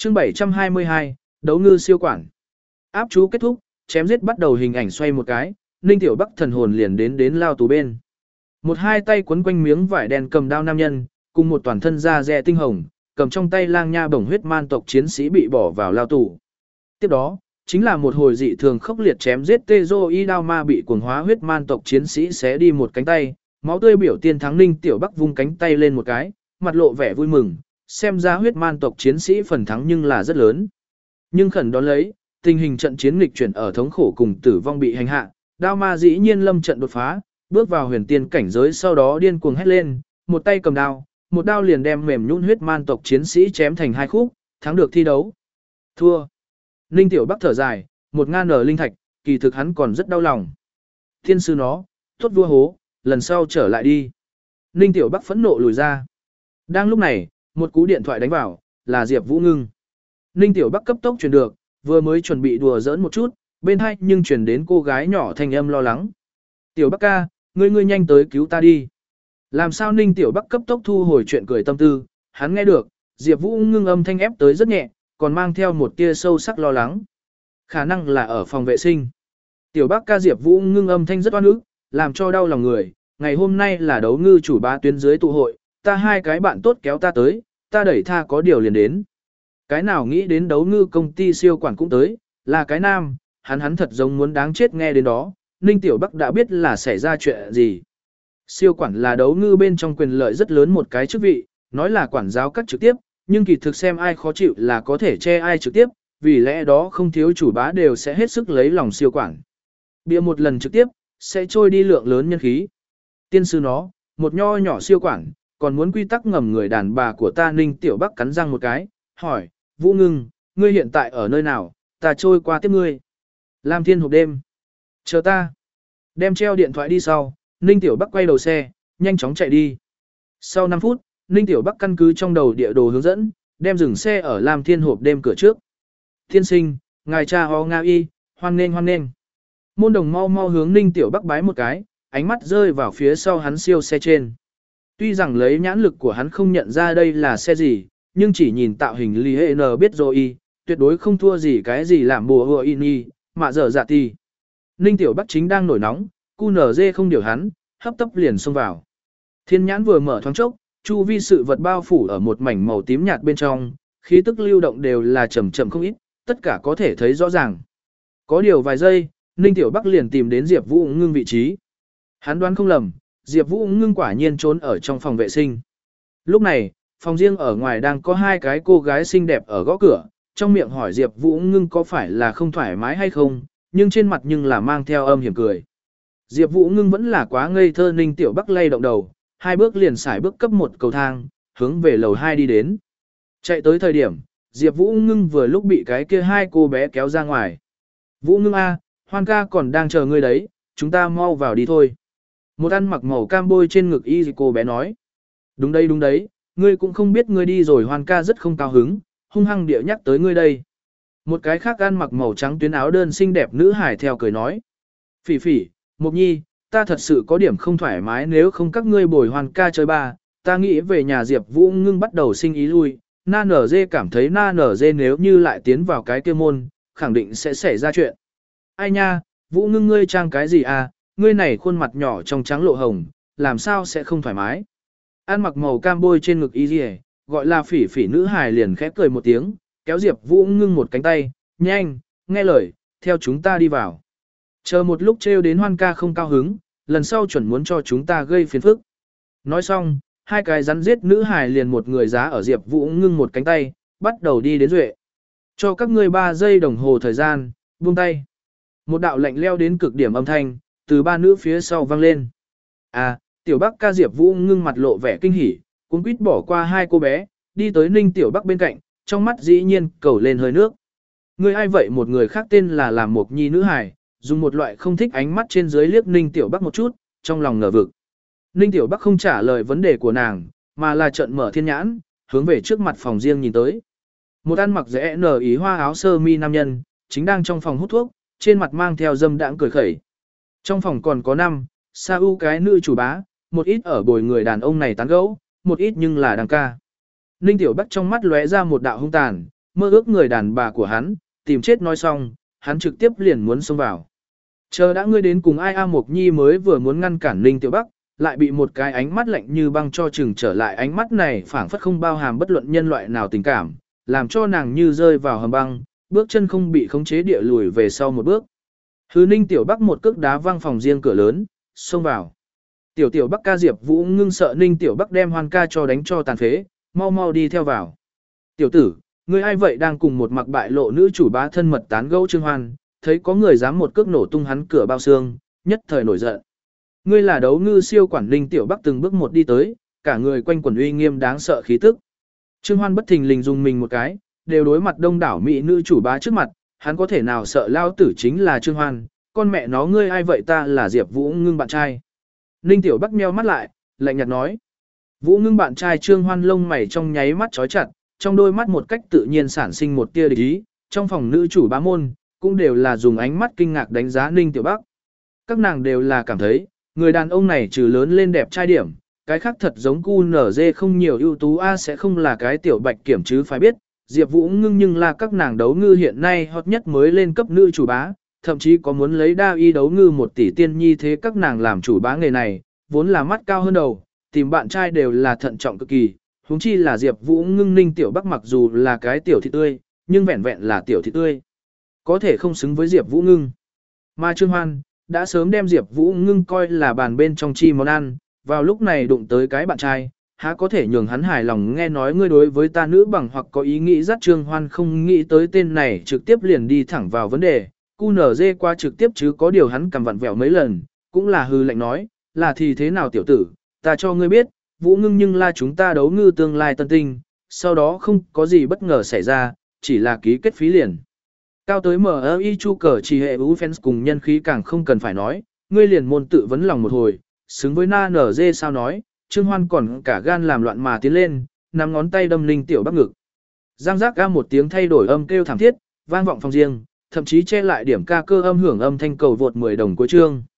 Chương 722, đấu ngư siêu quản. Áp chú kết thúc, chém giết bắt đầu hình ảnh xoay một cái, Ninh Tiểu Bắc thần hồn liền đến lao tù bên. Một hai tay quấn quanh miếng vải đen cầm đao nam nhân, cùng một toàn thân da rẻ tinh hồng, cầm trong tay lang nha bổng huyết man tộc chiến sĩ bị bỏ vào lao tù. Tiếp đó, chính là một hồi dị thường khốc liệt chém giết Tezo y đao ma bị cuồng hóa huyết man tộc chiến sĩ xé đi một cánh tay, máu tươi biểu tiên thắng Ninh Tiểu Bắc vung cánh tay lên một cái, mặt lộ vẻ vui mừng, xem ra huyết man tộc chiến sĩ phần thắng nhưng là rất lớn. Nhưng khẩn đón lấy, tình hình trận chiến nghịch chuyển ở thống khổ cùng tử vong bị hành hạ, đao ma dĩ nhiên lâm trận đột phá, bước vào huyền tiên cảnh giới sau đó điên cuồng hét lên, một tay cầm đao, một đao liền đem mềm nhũn huyết man tộc chiến sĩ chém thành hai khúc, thắng được thi đấu. Thua. Ninh Tiểu Bắc thở dài, 1000 linh thạch, kỳ thực hắn còn rất đau lòng. Thiên sư nó, tốt vua hố, lần sau trở lại đi. Ninh Tiểu Bắc phẫn nộ lùi ra. Đang lúc này, một cú điện thoại đánh vào, là Diệp Vũ Ngưng. Ninh Tiểu Bắc cấp tốc truyền được, vừa mới chuẩn bị đùa giỡn một chút, bên hai nhưng truyền đến cô gái nhỏ thanh âm lo lắng. Tiểu Bắc ca, ngươi nhanh tới cứu ta đi. Làm sao Ninh Tiểu Bắc cấp tốc thu hồi chuyện cười tâm tư, hắn nghe được, Diệp Vũ Ngưng âm thanh ép tới rất nhẹ, còn mang theo một tia sâu sắc lo lắng. Khả năng là ở phòng vệ sinh. Tiểu Bắc ca Diệp Vũ Ngưng âm thanh rất oan ức, làm cho đau lòng người, ngày hôm nay là đấu ngư chủ bá tuyến dưới tụ hội, ta hai cái bạn tốt kéo ta tới, ta đẩy tha có điều liền đến. Cái nào nghĩ đến đấu ngư công ty siêu quản cũng tới, là cái nam, hắn thật giống muốn đáng chết nghe đến đó, Ninh Tiểu Bắc đã biết là xảy ra chuyện gì. Siêu quản là đấu ngư bên trong quyền lợi rất lớn một cái chức vị, nói là quản giáo các trực tiếp, nhưng kỳ thực xem ai khó chịu là có thể che ai trực tiếp, vì lẽ đó không thiếu chủ bá đều sẽ hết sức lấy lòng siêu quản. Bịa một lần trực tiếp, sẽ trôi đi lượng lớn nhân khí. Tiên sư nó, một nho nhỏ siêu quản, còn muốn quy tắc ngầm người đàn bà của ta. Ninh Tiểu Bắc cắn răng một cái, hỏi, Vũ Ngưng, ngươi hiện tại ở nơi nào, ta trôi qua tiếp ngươi. Lam Thiên hộp đêm. Chờ ta. Đem treo điện thoại đi sau, Ninh Tiểu Bắc quay đầu xe, nhanh chóng chạy đi. Sau 5 phút, Ninh Tiểu Bắc căn cứ trong đầu địa đồ hướng dẫn, đem dừng xe ở Lam Thiên hộp đêm cửa trước. Thiên sinh, ngài cha ho Nga y, hoan nghênh hoan nghênh. Môn đồng mau mau hướng Ninh Tiểu Bắc bái một cái, ánh mắt rơi vào phía sau hắn siêu xe trên. Tuy rằng lấy nhãn lực của hắn không nhận ra đây là xe gì, nhưng chỉ nhìn tạo hình Lý Hệ N biết rồi tuyệt đối không thua gì cái gì làm bùa hùa y, mạ dở dạ tì. Ninh Tiểu Bắc chính đang nổi nóng, QNZ không điều hắn, hấp tấp liền xông vào. Thiên nhãn vừa mở thoáng chốc, chu vi sự vật bao phủ ở một mảnh màu tím nhạt bên trong, khí tức lưu động đều là chậm chậm không ít, tất cả có thể thấy rõ ràng. Có điều vài giây, Ninh Tiểu Bắc liền tìm đến Diệp Vũ Ngưng vị trí. Hắn đoán không lầm, Diệp Vũ Ngưng quả nhiên trốn ở trong phòng vệ sinh. Lúc này, phòng riêng ở ngoài đang có hai cái cô gái xinh đẹp ở gõ cửa, trong miệng hỏi Diệp Vũ Ngưng có phải là không thoải mái hay không, nhưng trên mặt nhưng là mang theo âm hiểm cười. Diệp Vũ Ngưng vẫn là quá ngây thơ. Ninh Tiểu Bắc lay động đầu, hai bước liền xài bước cấp một cầu thang, hướng về lầu 2 đi đến. Chạy tới thời điểm, Diệp Vũ Ngưng vừa lúc bị cái kia hai cô bé kéo ra ngoài. Vũ Ngưng a, Hoan ca còn đang chờ ngươi đấy, chúng ta mau vào đi thôi. Một ăn mặc màu cam bôi trên ngực y cô bé nói. Đúng đấy, ngươi cũng không biết ngươi đi rồi. Hoan ca rất không cao hứng, hung hăng địa nhắc tới ngươi đây. Một cái khác ăn mặc màu trắng tuyến áo đơn xinh đẹp nữ hải theo cười nói. Phỉ phỉ, Mộc Nhi, ta thật sự có điểm không thoải mái nếu không các ngươi bồi Hoan ca chơi ba, ta nghĩ về nhà. Diệp Vũ Ngưng bắt đầu sinh ý lui, Na Nở Dê cảm thấy Na Nở Dê nếu như lại tiến vào cái kia môn, khẳng định sẽ xảy ra chuyện. Ai nha, Vũ Ngưng ngươi trang cái gì à, ngươi này khuôn mặt nhỏ trong trắng lộ hồng, làm sao sẽ không thoải mái. Ăn mặc màu cam bôi trên ngực y gì, gọi là phỉ phỉ nữ hài liền khẽ cười một tiếng, kéo Diệp Vũ Ngưng một cánh tay, nhanh, nghe lời, theo chúng ta đi vào. Chờ một lúc trêu đến Hoan ca không cao hứng, lần sau chuẩn muốn cho chúng ta gây phiền phức. Nói xong, hai cái rắn giết nữ hài liền một người giá ở Diệp Vũ Ngưng một cánh tay, bắt đầu đi đến duệ. Cho các ngươi 3 giây đồng hồ thời gian, buông tay. Một đạo lạnh leo đến cực điểm âm thanh, từ ba nữ phía sau vang lên. À, Tiểu Bắc ca. Diệp Vũ Ngưng mặt lộ vẻ kinh hỉ, cuống quýt bỏ qua hai cô bé, đi tới Ninh Tiểu Bắc bên cạnh, trong mắt dĩ nhiên cầu lên hơi nước. Người ai vậy? Một người khác tên là làm Mộc Nhi nữ hài, dùng một loại không thích ánh mắt trên dưới liếc Ninh Tiểu Bắc một chút, trong lòng ngờ vực. Ninh Tiểu Bắc không trả lời vấn đề của nàng, mà là trợn mở thiên nhãn, hướng về trước mặt phòng riêng nhìn tới. Một ăn mặc rẽ nở ý hoa áo sơ mi nam nhân, chính đang trong phòng hút thuốc, trên mặt mang theo dâm đãng cười khẩy. Trong phòng còn có 5, Sa U cái nữ chủ bá, một ít ở bồi người đàn ông này tán gẫu, một ít nhưng là đang ca. Ninh Tiểu Bắc trong mắt lóe ra một đạo hung tàn, mơ ước người đàn bà của hắn, tìm chết nói xong, hắn trực tiếp liền muốn xông vào. Chờ đã ngươi đến cùng ai A Mộc Nhi mới vừa muốn ngăn cản Ninh Tiểu Bắc, lại bị một cái ánh mắt lạnh như băng cho chừng trở lại, ánh mắt này phảng phất không bao hàm bất luận nhân loại nào tình cảm, làm cho nàng như rơi vào hầm băng, bước chân không bị khống chế địa lùi về sau một bước. Hứ Ninh Tiểu Bắc một cước đá văng phòng riêng cửa lớn, xông vào. Tiểu Bắc ca Diệp Vũ Ngưng sợ Ninh Tiểu Bắc đem Hoan ca cho đánh cho tàn phế, mau mau đi theo vào. Tiểu tử, ngươi ai vậy đang cùng một mặc bại lộ nữ chủ bá thân mật tán gẫu Trương Hoan, thấy có người dám một cước nổ tung hắn cửa bao xương, nhất thời nổi giận. Ngươi là Đấu Ngư siêu quản Ninh Tiểu Bắc từng bước một đi tới, cả người quanh quần uy nghiêm đáng sợ khí tức. Trương Hoan bất thình lình dùng mình một cái, đều đối mặt đông đảo mỹ nữ chủ bá trước mặt, hắn có thể nào sợ lao tử chính là Trương Hoan, con mẹ nó ngươi ai vậy, ta là Diệp Vũ Ngưng bạn trai. Ninh Tiểu Bắc meo mắt lại, lạnh nhạt nói. Vũ Ngưng bạn trai Trương Hoan lông mày trong nháy mắt chói chặt, trong đôi mắt một cách tự nhiên sản sinh một tia địch ý, trong phòng nữ chủ bá môn, cũng đều là dùng ánh mắt kinh ngạc đánh giá Ninh Tiểu Bắc. Các nàng đều là cảm thấy, người đàn ông này trừ lớn lên đẹp trai điểm, cái khác thật giống QNZ không nhiều ưu tú a sẽ không là cái tiểu bạch kiểm chứ phải biết, Diệp Vũ Ngưng nhưng là các nàng đấu ngư hiện nay hot nhất mới lên cấp nữ chủ bá, thậm chí có muốn lấy đa y đấu ngư 1 tỷ tiên nhi thế các nàng làm chủ bá nghề này, vốn là mắt cao hơn đầu, tìm bạn trai đều là thận trọng cực kỳ, huống chi là Diệp Vũ Ngưng Ninh Tiểu Bắc mặc dù là cái tiểu thị tươi, nhưng vẹn vẹn là tiểu thị tươi, có thể không xứng với Diệp Vũ Ngưng. Mà Trương Hoan đã sớm đem Diệp Vũ Ngưng coi là bàn bên trong chi món ăn, vào lúc này đụng tới cái bạn trai, há có thể nhường hắn hài lòng. Nghe nói ngươi đối với ta nữ bằng hoặc có ý nghĩ dắt Trương Hoan không nghĩ tới tên này trực tiếp liền đi thẳng vào vấn đề, QNZ qua trực tiếp chứ có điều hắn cầm vặn vẹo mấy lần, cũng là hư lệnh nói, là thì thế nào tiểu tử, ta cho ngươi biết, Vũ Ngưng nhưng là chúng ta đấu ngư tương lai tân tinh, sau đó không có gì bất ngờ xảy ra, chỉ là ký kết phí liền. Cao tới MI chu cờ chỉ hệ ú fans cùng nhân khí càng không cần phải nói, ngươi liền môn tự vấn lòng một hồi, xứng với na nở dê sao nói, Trương Hoan còn cả gan làm loạn mà tiến lên, nắm ngón tay đâm Ninh Tiểu Bắc ngực. Giang giác ga một tiếng thay đổi âm kêu thảm thiết, vang vọng phòng riêng, thậm chí che lại điểm ca cơ âm hưởng âm thanh cầu vượt 10 đồng cuối chương.